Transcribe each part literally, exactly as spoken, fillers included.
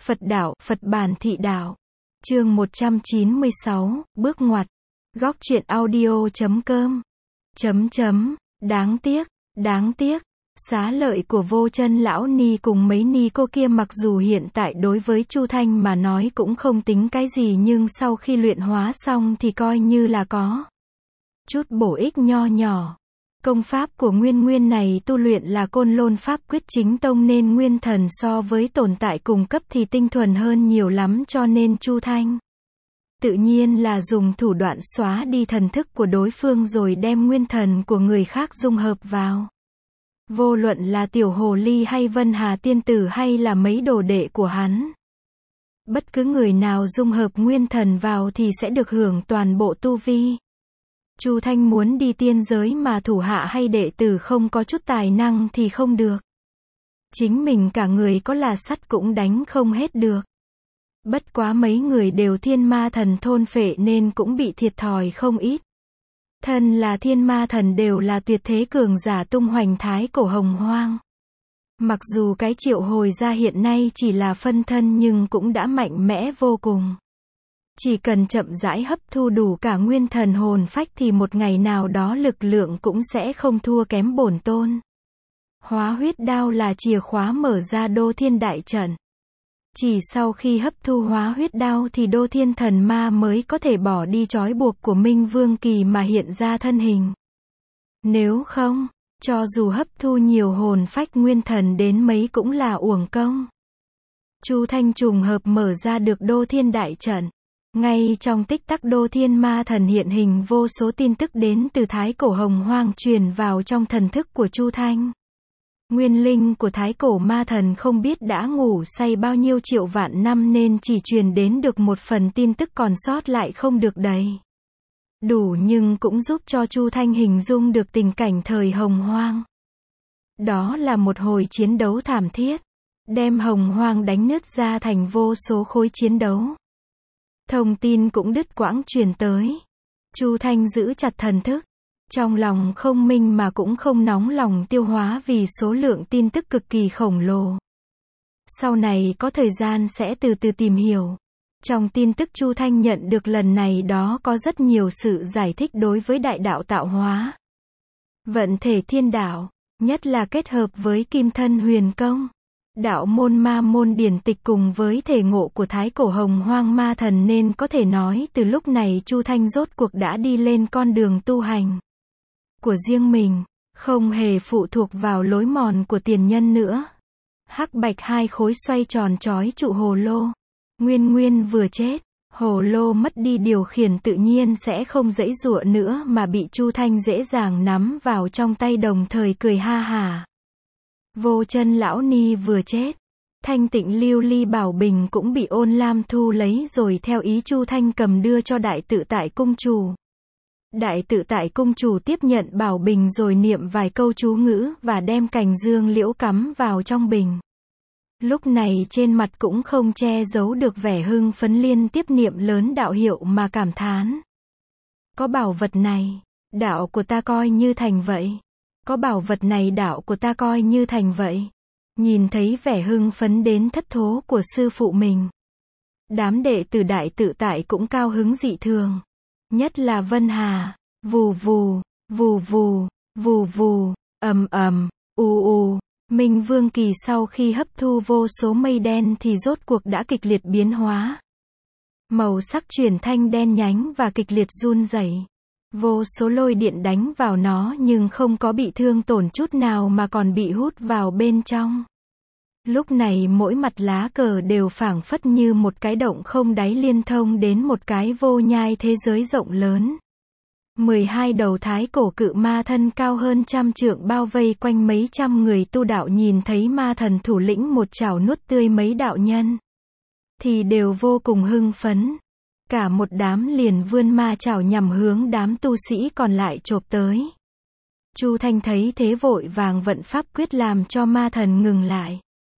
Phật đạo, Phật bản thị đạo. Chương một trăm chín mươi sáu, bước ngoặt. Góc truyện audio chấm com. Chấm chấm, đáng tiếc, đáng tiếc. Xá lợi của Vô Chân lão ni cùng mấy ni cô kia mặc dù hiện tại đối với Chu Thanh mà nói cũng không tính cái gì, nhưng sau khi luyện hóa xong thì coi như là có chút bổ ích nho nhỏ. Công pháp của Nguyên Nguyên này tu luyện là Côn Lôn Pháp Quyết chính tông nên nguyên thần so với tồn tại cùng cấp thì tinh thuần hơn nhiều lắm, cho nên Chu Thanh tự nhiên là dùng thủ đoạn xóa đi thần thức của đối phương rồi đem nguyên thần của người khác dung hợp vào. Vô luận là Tiểu Hồ Ly hay Vân Hà Tiên Tử hay là mấy đồ đệ của hắn, bất cứ người nào dung hợp nguyên thần vào thì sẽ được hưởng toàn bộ tu vi. Chu Thanh muốn đi tiên giới mà thủ hạ hay đệ tử không có chút tài năng thì không được. Chính mình cả người có là sắt cũng đánh không hết được. Bất quá mấy người đều thiên ma thần thôn phệ nên cũng bị thiệt thòi không ít. Thân là thiên ma thần đều là tuyệt thế cường giả tung hoành thái cổ hồng hoang. Mặc dù cái triệu hồi ra hiện nay chỉ là phân thân nhưng cũng đã mạnh mẽ vô cùng. Chỉ cần chậm rãi hấp thu đủ cả nguyên thần hồn phách thì một ngày nào đó lực lượng cũng sẽ không thua kém bổn tôn. Hóa huyết đao là chìa khóa mở ra Đô Thiên Đại Trận. Chỉ sau khi hấp thu hóa huyết đao thì Đô Thiên Thần Ma mới có thể bỏ đi trói buộc của Minh Vương Kỳ mà hiện ra thân hình. Nếu không, cho dù hấp thu nhiều hồn phách nguyên thần đến mấy cũng là uổng công. Chu Thanh trùng hợp mở ra được Đô Thiên Đại Trận. Ngay trong tích tắc Đô Thiên Ma Thần hiện hình, vô số tin tức đến từ thái cổ hồng hoang truyền vào trong thần thức của Chu Thanh. Nguyên linh của thái cổ ma thần không biết đã ngủ say bao nhiêu triệu vạn năm nên chỉ truyền đến được một phần tin tức, còn sót lại không được đầy đủ, nhưng cũng giúp cho Chu Thanh hình dung được tình cảnh thời hồng hoang. Đó là một hồi chiến đấu thảm thiết, đem hồng hoang đánh nứt ra thành vô số khối chiến đấu. Thông tin cũng đứt quãng truyền tới. Chu Thanh giữ chặt thần thức, trong lòng không minh mà cũng không nóng lòng tiêu hóa vì số lượng tin tức cực kỳ khổng lồ. Sau này có thời gian sẽ từ từ tìm hiểu. Trong tin tức Chu Thanh nhận được lần này đó có rất nhiều sự giải thích đối với đại đạo tạo hóa, vận thể thiên đạo, nhất là kết hợp với kim thân huyền công, đạo môn ma môn điển tịch cùng với thể ngộ của thái cổ hồng hoang ma thần, nên có thể nói từ lúc này Chu Thanh rốt cuộc đã đi lên con đường tu hành của riêng mình, không hề phụ thuộc vào lối mòn của tiền nhân nữa. Hắc bạch hai khối xoay tròn trói trụ hồ lô. Nguyên Nguyên vừa chết, hồ lô mất đi điều khiển tự nhiên sẽ không giãy giụa nữa mà bị Chu Thanh dễ dàng nắm vào trong tay, đồng thời cười ha hả. Vô Chân lão ni vừa chết, thanh tịnh lưu ly bảo bình cũng bị Ôn Lam thu lấy rồi theo ý Chu Thanh cầm đưa cho Đại Tự Tại cung chủ. Đại Tự Tại cung chủ tiếp nhận bảo bình rồi niệm vài câu chú ngữ và đem cành dương liễu cắm vào trong bình. Lúc này trên mặt cũng không che giấu được vẻ hưng phấn, liên tiếp niệm lớn đạo hiệu mà cảm thán. Có bảo vật này, đạo của ta coi như thành vậy. Có bảo vật này đạo của ta coi như thành vậy. Nhìn thấy vẻ hưng phấn đến thất thố của sư phụ mình, đám đệ tử Đại Tự Tại cũng cao hứng dị thường. Nhất là Vân Hà, vù vù, vù vù, vù vù, ầm ầm, u u. Minh Vương Kỳ sau khi hấp thu vô số mây đen thì rốt cuộc đã kịch liệt biến hóa. Màu sắc chuyển thanh đen nhánh và kịch liệt run rẩy. Vô số lôi điện đánh vào nó nhưng không có bị thương tổn chút nào mà còn bị hút vào bên trong. Lúc này mỗi mặt lá cờ đều phảng phất như một cái động không đáy liên thông đến một cái vô nhai thế giới rộng lớn. mười hai đầu thái cổ cự ma thân cao hơn trăm trượng bao vây quanh mấy trăm người tu đạo, nhìn thấy ma thần thủ lĩnh một chảo nuốt tươi mấy đạo nhân thì đều vô cùng hưng phấn. Cả một đám liền vươn ma chảo nhằm hướng đám tu sĩ còn lại chộp tới. Chu Thanh thấy thế vội vàng vận pháp quyết làm cho ma thần ngừng lại.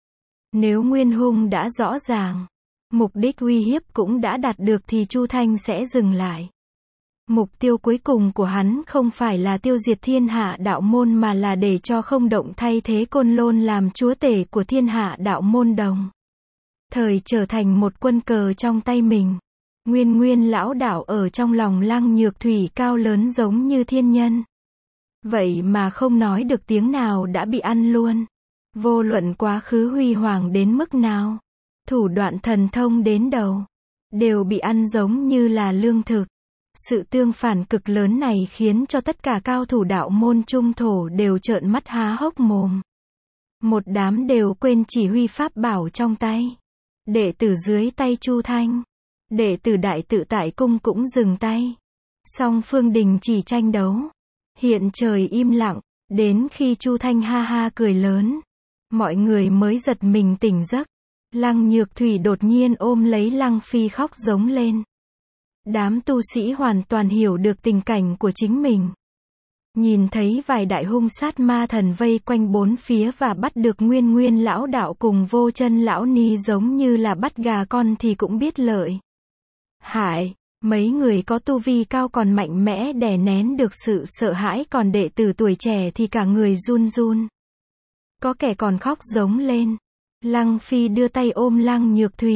Nếu nguyên hung đã rõ ràng, mục đích uy hiếp cũng đã đạt được thì Chu Thanh sẽ dừng lại. Mục tiêu cuối cùng của hắn không phải là tiêu diệt thiên hạ đạo môn mà là để cho không động thay thế Côn Lôn làm chúa tể của thiên hạ đạo môn đồng thời trở thành một quân cờ trong tay mình. Nguyên Nguyên lão đạo ở trong lòng Lăng Nhược Thủy cao lớn giống như thiên nhân. Vậy mà không nói được tiếng nào đã bị ăn luôn. Vô luận quá khứ huy hoàng đến mức nào, thủ đoạn thần thông đến đầu, đều bị ăn giống như là lương thực. Sự tương phản cực lớn này khiến cho tất cả cao thủ đạo môn trung thổ đều trợn mắt há hốc mồm. Một đám đều quên chỉ huy pháp bảo trong tay. Đệ tử dưới tay Chu Thanh, đệ tử Đại Tự Tại Cung cũng dừng tay. Song phương đình chỉ tranh đấu. Hiện trời im lặng, đến khi Chu Thanh ha ha cười lớn, mọi người mới giật mình tỉnh giấc. Lăng Nhược Thủy đột nhiên ôm lấy Lăng Phi khóc giống lên. Đám tu sĩ hoàn toàn hiểu được tình cảnh của chính mình. Nhìn thấy vài đại hung sát ma thần vây quanh bốn phía và bắt được Nguyên Nguyên lão đạo cùng Vô Chân lão ni giống như là bắt gà con thì cũng biết lợi hại. Mấy người có tu vi cao còn mạnh mẽ đè nén được sự sợ hãi, còn đệ tử tuổi trẻ thì cả người run run. Có kẻ còn khóc giống lên. Lăng Phi đưa tay ôm Lăng Nhược Thủy,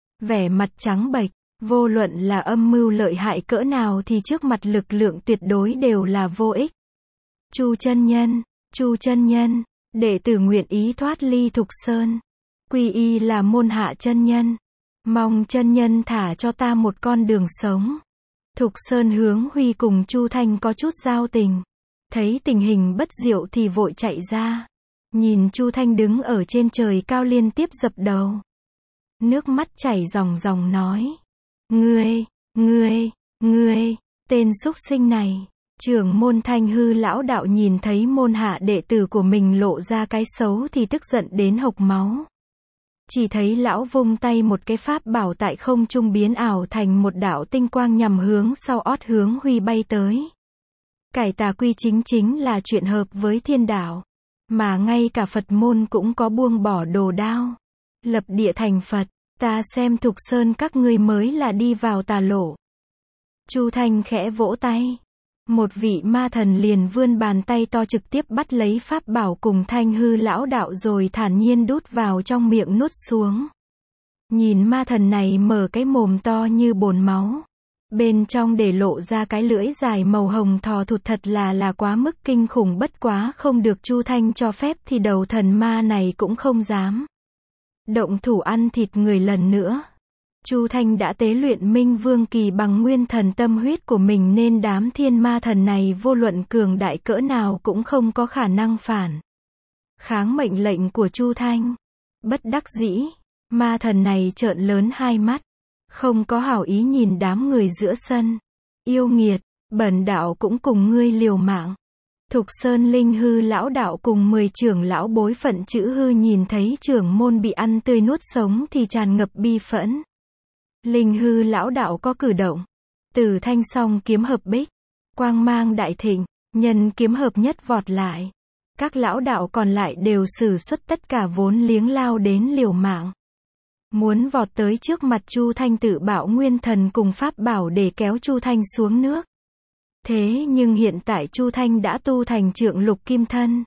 vẻ mặt trắng bệch. Vô luận là âm mưu lợi hại cỡ nào thì trước mặt lực lượng tuyệt đối đều là vô ích. Chu chân nhân, Chu chân nhân, đệ tử nguyện ý thoát ly Thục Sơn, quy y là môn hạ chân nhân. Mong chân nhân thả cho ta một con đường sống. Thục Sơn Hướng Huy cùng Chu Thanh có chút giao tình. Thấy tình hình bất diệu thì vội chạy ra. Nhìn Chu Thanh đứng ở trên trời cao liên tiếp dập đầu. Nước mắt chảy ròng ròng nói. Ngươi, ngươi, ngươi, tên súc sinh này. Trưởng môn Thanh Hư lão đạo nhìn thấy môn hạ đệ tử của mình lộ ra cái xấu thì tức giận đến hộc máu. Chỉ thấy lão vung tay một cái pháp bảo tại không trung biến ảo thành một đạo tinh quang nhằm hướng sau ót Hướng Huy bay tới. Cải tà quy chính chính là chuyện hợp với thiên đạo. Mà ngay cả Phật môn cũng có buông bỏ đồ đao. Lập địa thành Phật, ta xem Thục Sơn các ngươi mới là đi vào tà lộ. Chu Thanh khẽ vỗ tay. Một vị ma thần liền vươn bàn tay to trực tiếp bắt lấy pháp bảo cùng Thanh Hư lão đạo rồi thản nhiên đút vào trong miệng nuốt xuống. Nhìn ma thần này mở cái mồm to như bồn máu. Bên trong để lộ ra cái lưỡi dài màu hồng thò thụt thật là là quá mức kinh khủng, bất quá không được Chu Thanh cho phép thì đầu thần ma này cũng không dám động thủ ăn thịt người lần nữa. Chu Thanh đã tế luyện Minh Vương Kỳ bằng nguyên thần tâm huyết của mình nên đám thiên ma thần này vô luận cường đại cỡ nào cũng không có khả năng phản kháng mệnh lệnh của Chu Thanh. Bất đắc dĩ, ma thần này trợn lớn hai mắt, không có hảo ý nhìn đám người giữa sân. Yêu nghiệt, bần đạo cũng cùng ngươi liều mạng. Thục Sơn Linh Hư lão đạo cùng mười trưởng lão bối phận chữ hư nhìn thấy trưởng môn bị ăn tươi nuốt sống thì tràn ngập bi phẫn. Linh Hư lão đạo có cử động. Từ thanh song kiếm hợp bích, quang mang đại thịnh, nhân kiếm hợp nhất vọt lại. Các lão đạo còn lại đều sử xuất tất cả vốn liếng lao đến liều mạng. Muốn vọt tới trước mặt Chu Thanh tự bạo nguyên thần cùng pháp bảo để kéo Chu Thanh xuống nước. Thế nhưng hiện tại Chu Thanh đã tu thành trượng lục kim thân.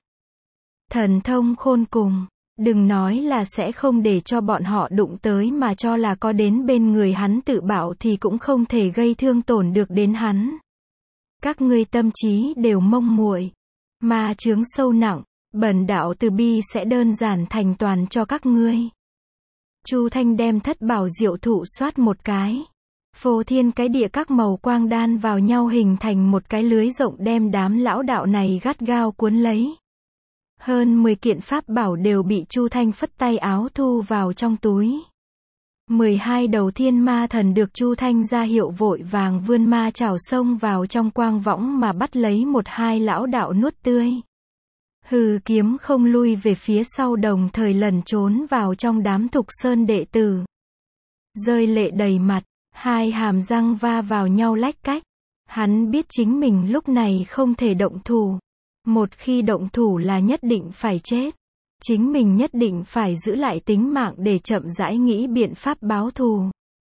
Thần thông khôn cùng. Đừng nói là sẽ không để cho bọn họ đụng tới, mà cho là có đến bên người hắn tự bạo thì cũng không thể gây thương tổn được đến hắn. Các ngươi tâm trí đều mông muội, ma chướng sâu nặng, bần đạo từ bi sẽ đơn giản thành toàn cho các ngươi. Chu Thanh đem thất bảo diệu thụ xoát một cái. Phô thiên cái địa các màu quang đan vào nhau hình thành một cái lưới rộng đem đám lão đạo này gắt gao cuốn lấy. Hơn mười kiện pháp bảo đều bị Chu Thanh phất tay áo thu vào trong túi. mười hai đầu thiên ma thần được Chu Thanh ra hiệu vội vàng vươn ma chảo xông vào trong quang võng mà bắt lấy một hai lão đạo nuốt tươi. Hư kiếm không lui về phía sau, đồng thời lẩn trốn vào trong đám Thục Sơn đệ tử. Rơi lệ đầy mặt, hai hàm răng va vào nhau lách cách. Hắn biết chính mình lúc này không thể động thủ. Một khi động thủ là nhất định phải chết. Chính mình nhất định phải giữ lại tính mạng để chậm rãi nghĩ biện pháp báo thù.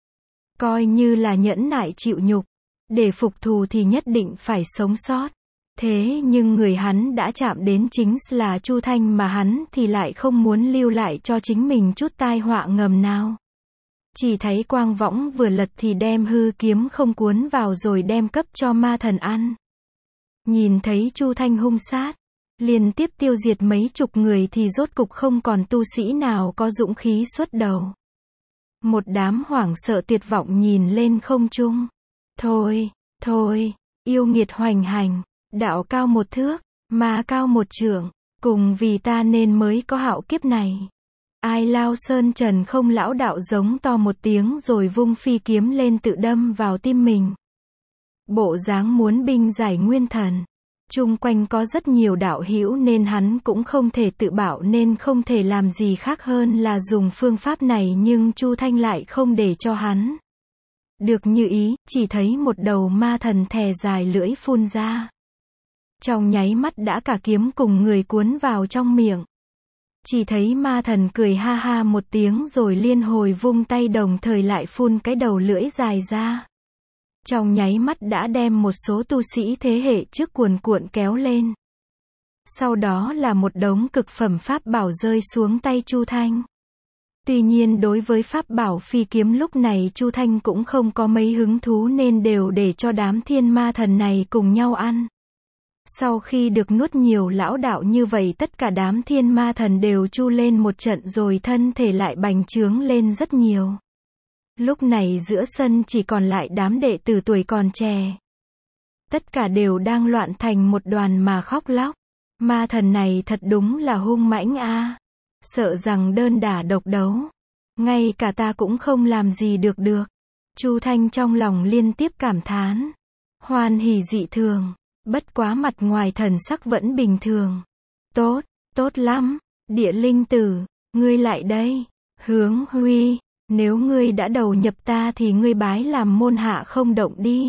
Coi như là nhẫn nại chịu nhục. Để phục thù thì nhất định phải sống sót. Thế nhưng người hắn đã chạm đến chính là Chu Thanh, mà hắn thì lại không muốn lưu lại cho chính mình chút tai họa ngầm nào. Chỉ thấy quang võng vừa lật thì đem hư kiếm không cuốn vào rồi đem cấp cho ma thần ăn. Nhìn thấy Chu Thanh hung sát, liên tiếp tiêu diệt mấy chục người thì rốt cục không còn tu sĩ nào có dũng khí xuất đầu. Một đám hoảng sợ tuyệt vọng nhìn lên không trung. Thôi, thôi, yêu nghiệt hoành hành, đạo cao một thước, ma cao một trượng, cùng vì ta nên mới có hạo kiếp này. Ai lao sơn trần không lão đạo giống to một tiếng rồi vung phi kiếm lên tự đâm vào tim mình. Bộ dáng muốn binh giải nguyên thần. Chung quanh có rất nhiều đạo hữu nên hắn cũng không thể tự bảo nên không thể làm gì khác hơn là dùng phương pháp này, nhưng Chu Thanh lại không để cho hắn được như ý, chỉ thấy một đầu ma thần thè dài lưỡi phun ra. Trong nháy mắt đã cả kiếm cùng người cuốn vào trong miệng. Chỉ thấy ma thần cười ha ha một tiếng rồi liên hồi vung tay đồng thời lại phun cái đầu lưỡi dài ra. Trong nháy mắt đã đem một số tu sĩ thế hệ trước cuồn cuộn kéo lên. Sau đó là một đống cực phẩm pháp bảo rơi xuống tay Chu Thanh. Tuy nhiên đối với pháp bảo phi kiếm lúc này Chu Thanh cũng không có mấy hứng thú nên đều để cho đám thiên ma thần này cùng nhau ăn. Sau khi được nuốt nhiều lão đạo như vậy tất cả đám thiên ma thần đều chu lên một trận rồi thân thể lại bành trướng lên rất nhiều. Lúc này giữa sân chỉ còn lại đám đệ tử tuổi còn trẻ. Tất cả đều đang loạn thành một đoàn mà khóc lóc. Ma thần này thật đúng là hung mãnh a. Sợ rằng đơn đả độc đấu. Ngay cả ta cũng không làm gì được được. Chu Thanh trong lòng liên tiếp cảm thán. Hoan hỉ dị thường. Bất quá mặt ngoài thần sắc vẫn bình thường. Tốt, tốt lắm. Địa linh tử, ngươi lại đây. Hướng Huy. Nếu ngươi đã đầu nhập ta thì ngươi bái làm môn hạ không động đi.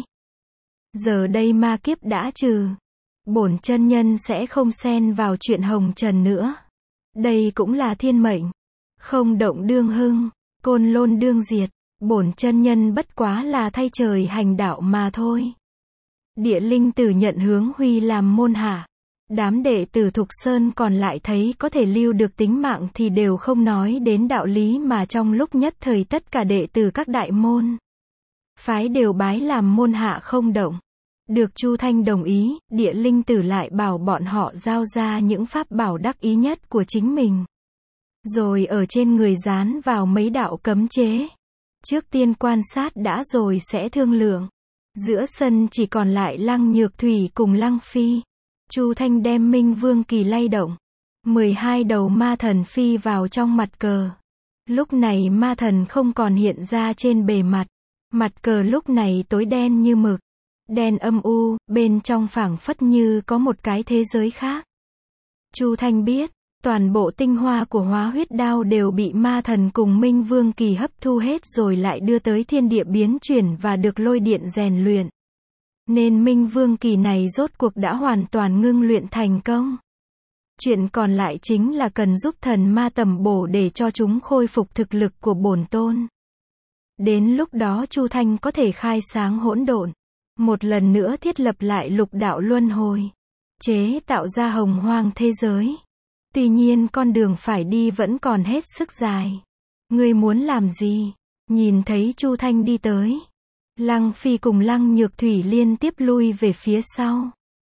Giờ đây ma kiếp đã trừ. Bổn chân nhân sẽ không xen vào chuyện hồng trần nữa. Đây cũng là thiên mệnh. Không động đương hưng, côn lôn đương diệt. Bổn chân nhân bất quá là thay trời hành đạo mà thôi. Địa linh tử nhận Hướng Huy làm môn hạ. Đám đệ tử Thục Sơn còn lại thấy có thể lưu được tính mạng thì đều không nói đến đạo lý mà trong lúc nhất thời tất cả đệ tử các đại môn phái đều bái làm môn hạ không động. Được Chu Thanh đồng ý, địa linh tử lại bảo bọn họ giao ra những pháp bảo đắc ý nhất của chính mình. Rồi ở trên người dán vào mấy đạo cấm chế. Trước tiên quan sát đã rồi sẽ thương lượng. Giữa sân chỉ còn lại Lăng Nhược Thủy cùng Lăng Phi. Chu Thanh đem Minh Vương Kỳ lay động. mười hai đầu ma thần phi vào trong mặt cờ. Lúc này ma thần không còn hiện ra trên bề mặt. Mặt cờ lúc này tối đen như mực. Đen âm u, bên trong phảng phất như có một cái thế giới khác. Chu Thanh biết, toàn bộ tinh hoa của Hóa Huyết Đao đều bị ma thần cùng Minh Vương Kỳ hấp thu hết rồi lại đưa tới thiên địa biến chuyển và được lôi điện rèn luyện. Nên Minh Vương Kỳ này rốt cuộc đã hoàn toàn ngưng luyện thành công. Chuyện còn lại chính là cần giúp thần ma tầm bổ để cho chúng khôi phục thực lực của bổn tôn. Đến lúc đó Chu Thanh có thể khai sáng hỗn độn. Một lần nữa thiết lập lại lục đạo luân hồi. Chế tạo ra hồng hoang thế giới. Tuy nhiên con đường phải đi vẫn còn hết sức dài. Ngươi muốn làm gì? Nhìn thấy Chu Thanh đi tới. Lăng Phi cùng Lăng Nhược Thủy liên tiếp lui về phía sau.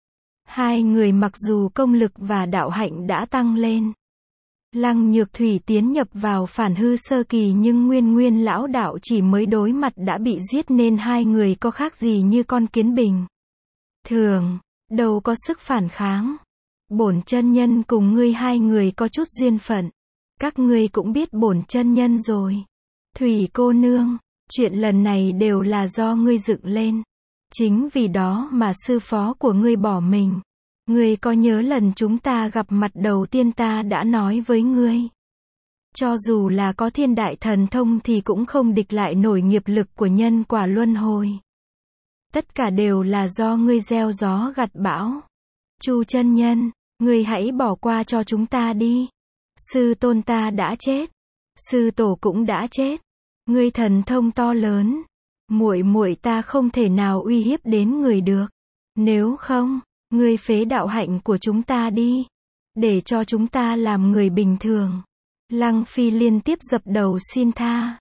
Hai người mặc dù công lực và đạo hạnh đã tăng lên. Lăng Nhược Thủy tiến nhập vào phản hư sơ kỳ nhưng nguyên nguyên lão đạo chỉ mới đối mặt đã bị giết nên hai người có khác gì như con kiến bình thường, đâu có sức phản kháng. Bổn chân nhân cùng ngươi hai người có chút duyên phận. Các ngươi cũng biết bổn chân nhân rồi. Thủy cô nương, chuyện lần này đều là do ngươi dựng lên. Chính vì đó mà sư phó của ngươi bỏ mình. Ngươi có nhớ lần chúng ta gặp mặt đầu tiên ta đã nói với ngươi. Cho dù là có thiên đại thần thông thì cũng không địch lại nổi nghiệp lực của nhân quả luân hồi. Tất cả đều là do ngươi gieo gió gặt bão. Chu chân nhân, ngươi hãy bỏ qua cho chúng ta đi. Sư tôn ta đã chết. Sư tổ cũng đã chết. Ngươi thần thông to lớn. Muội muội ta không thể nào uy hiếp đến người được. Nếu không, ngươi phế đạo hạnh của chúng ta đi. Để cho chúng ta làm người bình thường. Lăng Phi liên tiếp dập đầu xin tha.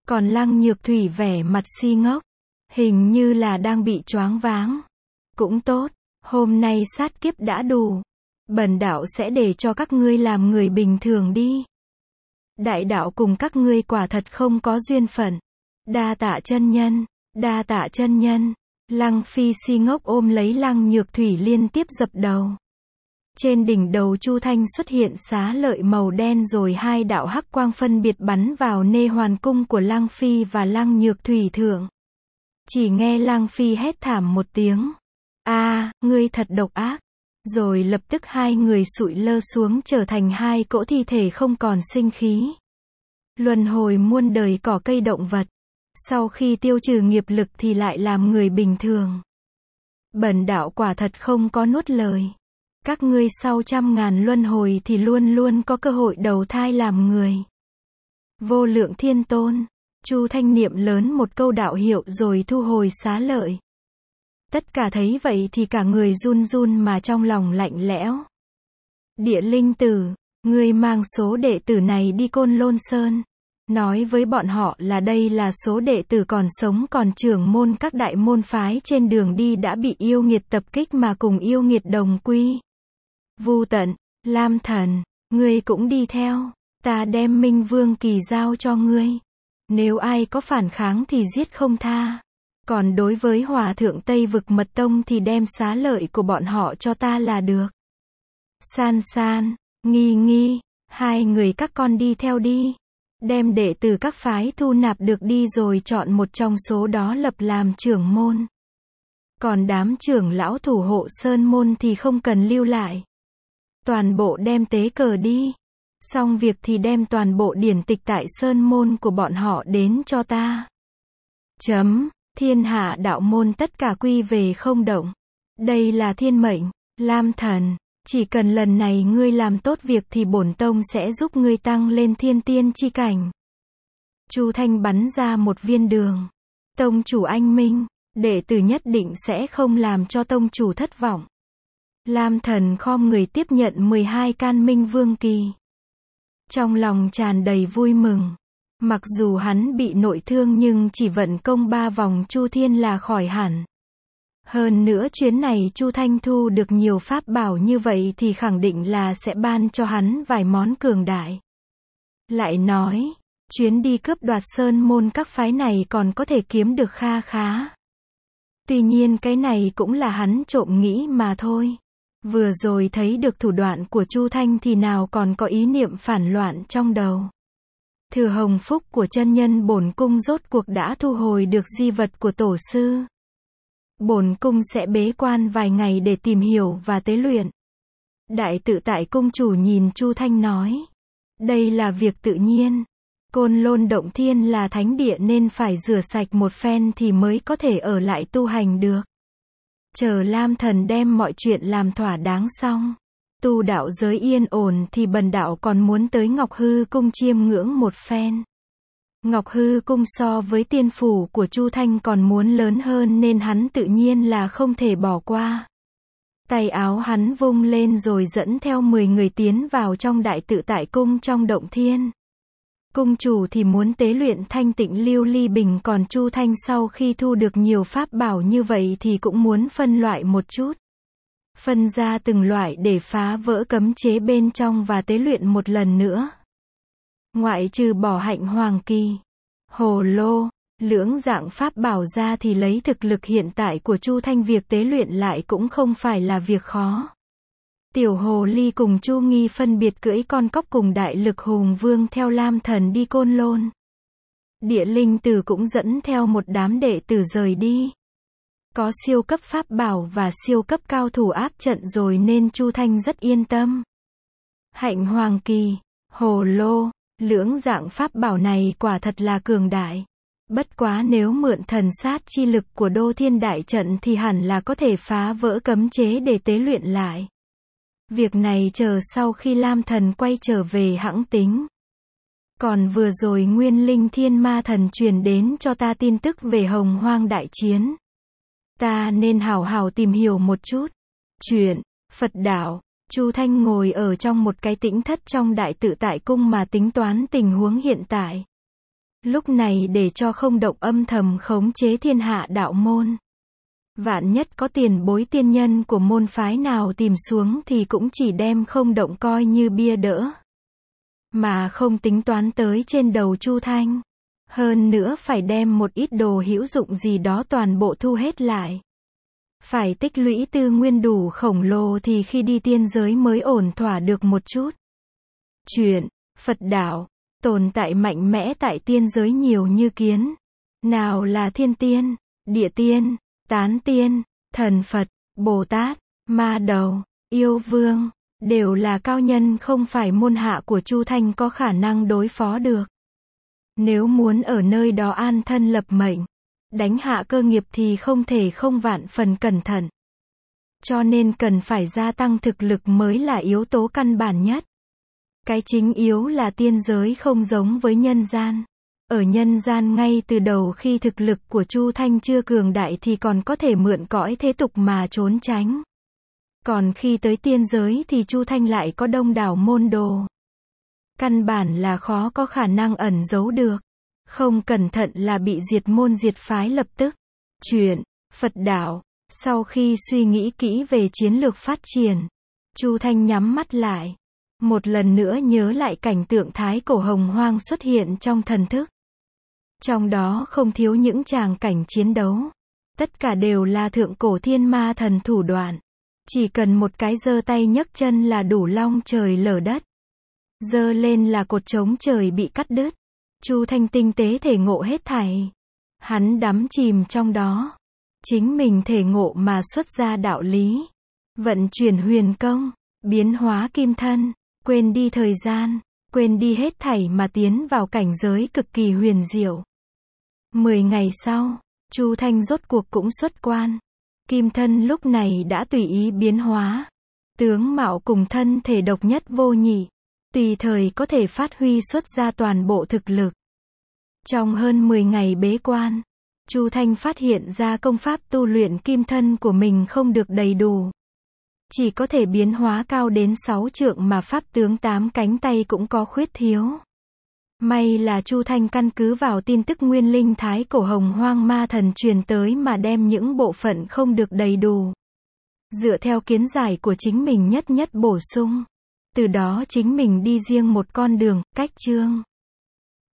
Còn Lăng Nhược Thủy vẻ mặt si ngốc, hình như là đang bị choáng váng. Cũng tốt, hôm nay sát kiếp đã đủ. Bần đạo sẽ để cho các ngươi làm người bình thường đi. Đại đạo cùng các ngươi quả thật không có duyên phận. Đa tạ chân nhân, đa tạ chân nhân. Lăng Phi si ngốc ôm lấy Lăng Nhược Thủy liên tiếp dập đầu. Trên đỉnh đầu Chu Thanh xuất hiện xá lợi màu đen rồi hai đạo hắc quang phân biệt bắn vào nê hoàn cung của Lăng Phi và Lăng Nhược Thủy thượng. Chỉ nghe Lăng Phi hét thảm một tiếng. A, ngươi thật độc ác. Rồi lập tức hai người sụi lơ xuống trở thành hai cỗ thi thể không còn sinh khí. Luân hồi muôn đời cỏ cây động vật. Sau khi tiêu trừ nghiệp lực thì lại làm người bình thường. Bần đạo quả thật không có nuốt lời. Các ngươi sau trăm ngàn luân hồi thì luôn luôn có cơ hội đầu thai làm người. Vô lượng thiên tôn. Chu Thanh niệm lớn một câu đạo hiệu rồi thu hồi xá lợi. Tất cả thấy vậy thì cả người run run mà trong lòng lạnh lẽo. Địa linh tử, ngươi mang số đệ tử này đi Côn Lôn Sơn. Nói với bọn họ là đây là số đệ tử còn sống còn trưởng môn các đại môn phái trên đường đi đã bị yêu nghiệt tập kích mà cùng yêu nghiệt đồng quy. Vu Tận, Lam Thần, ngươi cũng đi theo. Ta đem Minh Vương Kỳ giao cho ngươi. Nếu ai có phản kháng thì giết không tha. Còn đối với Hòa thượng Tây Vực Mật Tông thì đem xá lợi của bọn họ cho ta là được. San San, Nghi Nghi, hai người các con đi theo đi. Đem đệ tử các phái thu nạp được đi rồi chọn một trong số đó lập làm trưởng môn. Còn đám trưởng lão thủ hộ sơn môn thì không cần lưu lại. Toàn bộ đem tế cờ đi. Xong việc thì đem toàn bộ điển tịch tại sơn môn của bọn họ đến cho ta. Chấm. Thiên hạ đạo môn tất cả quy về không động. Đây là thiên mệnh. Lam Thần, chỉ cần lần này ngươi làm tốt việc thì bổn tông sẽ giúp ngươi tăng lên thiên tiên chi cảnh. Chu Thanh bắn ra một viên đường. Tông chủ anh minh, đệ tử nhất định sẽ không làm cho tông chủ thất vọng. Lam Thần khom người tiếp nhận mười hai can Minh Vương Kỳ. Trong lòng tràn đầy vui mừng. Mặc dù hắn bị nội thương nhưng chỉ vận công ba vòng Chu Thiên là khỏi hẳn. Hơn nữa chuyến này Chu Thanh thu được nhiều pháp bảo như vậy thì khẳng định là sẽ ban cho hắn vài món cường đại. Lại nói, chuyến đi cướp đoạt sơn môn các phái này còn có thể kiếm được kha khá. Tuy nhiên cái này cũng là hắn trộm nghĩ mà thôi. Vừa rồi thấy được thủ đoạn của Chu Thanh thì nào còn có ý niệm phản loạn trong đầu. Thừa hồng phúc của chân nhân bổn cung rốt cuộc đã thu hồi được di vật của tổ sư. Bổn cung sẽ bế quan vài ngày để tìm hiểu và tế luyện. Đại tự tại cung chủ nhìn Chu Thanh nói. Đây là việc tự nhiên. Côn Lôn Động Thiên là thánh địa nên phải rửa sạch một phen thì mới có thể ở lại tu hành được. Chờ Lam Thần đem mọi chuyện làm thỏa đáng xong. Tu đạo giới yên ổn thì bần đạo còn muốn tới Ngọc Hư Cung chiêm ngưỡng một phen. Ngọc Hư Cung so với tiên phủ của Chu Thanh còn muốn lớn hơn nên hắn tự nhiên là không thể bỏ qua. Tay áo hắn vung lên rồi dẫn theo mười người tiến vào trong đại tự tại cung trong động thiên. Cung chủ thì muốn tế luyện thanh tịnh lưu ly bình, còn Chu Thanh sau khi thu được nhiều pháp bảo như vậy thì cũng muốn phân loại một chút. Phân ra từng loại để phá vỡ cấm chế bên trong và tế luyện một lần nữa. Ngoại trừ bỏ hạnh hoàng kỳ, hồ lô, lưỡng dạng pháp bảo ra thì lấy thực lực hiện tại của Chu Thanh việc tế luyện lại cũng không phải là việc khó. Tiểu hồ ly cùng Chu Nghi phân biệt cưỡi con cóc cùng đại lực hùng vương theo Lam Thần đi Côn Lôn. Địa linh tử cũng dẫn theo một đám đệ tử rời đi. Có siêu cấp pháp bảo và siêu cấp cao thủ áp trận rồi nên Chu Thanh rất yên tâm. Hạnh hoàng kỳ, hồ lô, lưỡng dạng pháp bảo này quả thật là cường đại. Bất quá nếu mượn thần sát chi lực của Đô Thiên Đại Trận thì hẳn là có thể phá vỡ cấm chế để tế luyện lại. Việc này chờ sau khi Lam Thần quay trở về hãng tính. Còn vừa rồi Nguyên Linh Thiên Ma Thần truyền đến cho ta tin tức về Hồng Hoang Đại Chiến. Ta nên hào hào tìm hiểu một chút. Chuyện, Phật đạo, Chu Thanh ngồi ở trong một cái tĩnh thất trong đại tự tại cung mà tính toán tình huống hiện tại. Lúc này để cho không động âm thầm khống chế thiên hạ đạo môn. Vạn nhất có tiền bối tiên nhân của môn phái nào tìm xuống thì cũng chỉ đem không động coi như bia đỡ. Mà không tính toán tới trên đầu Chu Thanh. Hơn nữa phải đem một ít đồ hữu dụng gì đó toàn bộ thu hết lại. Phải tích lũy tư nguyên đủ khổng lồ thì khi đi tiên giới mới ổn thỏa được một chút. Chuyện, Phật đạo, tồn tại mạnh mẽ tại tiên giới nhiều như kiến. Nào là thiên tiên, địa tiên, tán tiên, thần Phật, Bồ Tát, ma đầu, yêu vương, đều là cao nhân không phải môn hạ của Chu Thanh có khả năng đối phó được. Nếu muốn ở nơi đó an thân lập mệnh, đánh hạ cơ nghiệp thì không thể không vạn phần cẩn thận. Cho nên cần phải gia tăng thực lực mới là yếu tố căn bản nhất. Cái chính yếu là tiên giới không giống với nhân gian. Ở nhân gian ngay từ đầu khi thực lực của Chu Thanh chưa cường đại thì còn có thể mượn cõi thế tục mà trốn tránh. Còn khi tới tiên giới thì Chu Thanh lại có đông đảo môn đồ. Căn bản là khó có khả năng ẩn giấu được. Không cẩn thận là bị diệt môn diệt phái lập tức. Chuyện, Phật đạo, sau khi suy nghĩ kỹ về chiến lược phát triển, Chu Thanh nhắm mắt lại. Một lần nữa nhớ lại cảnh tượng thái cổ hồng hoang xuất hiện trong thần thức. Trong đó không thiếu những tràng cảnh chiến đấu. Tất cả đều là thượng cổ thiên ma thần thủ đoạn. Chỉ cần một cái giơ tay nhấc chân là đủ long trời lở đất. Giơ lên là cột trống trời bị cắt đứt. Chu Thanh tinh tế thể ngộ hết thảy. Hắn đắm chìm trong đó. Chính mình thể ngộ mà xuất ra đạo lý. Vận chuyển huyền công, biến hóa kim thân, quên đi thời gian, quên đi hết thảy mà tiến vào cảnh giới cực kỳ huyền diệu. Mười ngày sau, Chu Thanh rốt cuộc cũng xuất quan. Kim thân lúc này đã tùy ý biến hóa. Tướng mạo cùng thân thể độc nhất vô nhị. Tùy thời có thể phát huy xuất ra toàn bộ thực lực. Trong hơn mười ngày bế quan, Chu Thanh phát hiện ra công pháp tu luyện kim thân của mình không được đầy đủ. Chỉ có thể biến hóa cao đến sáu trượng mà pháp tướng tám cánh tay cũng có khuyết thiếu. May là Chu Thanh căn cứ vào tin tức nguyên linh thái cổ hồng hoang ma thần truyền tới mà đem những bộ phận không được đầy đủ. Dựa theo kiến giải của chính mình nhất nhất bổ sung. Từ đó chính mình đi riêng một con đường, cách chương.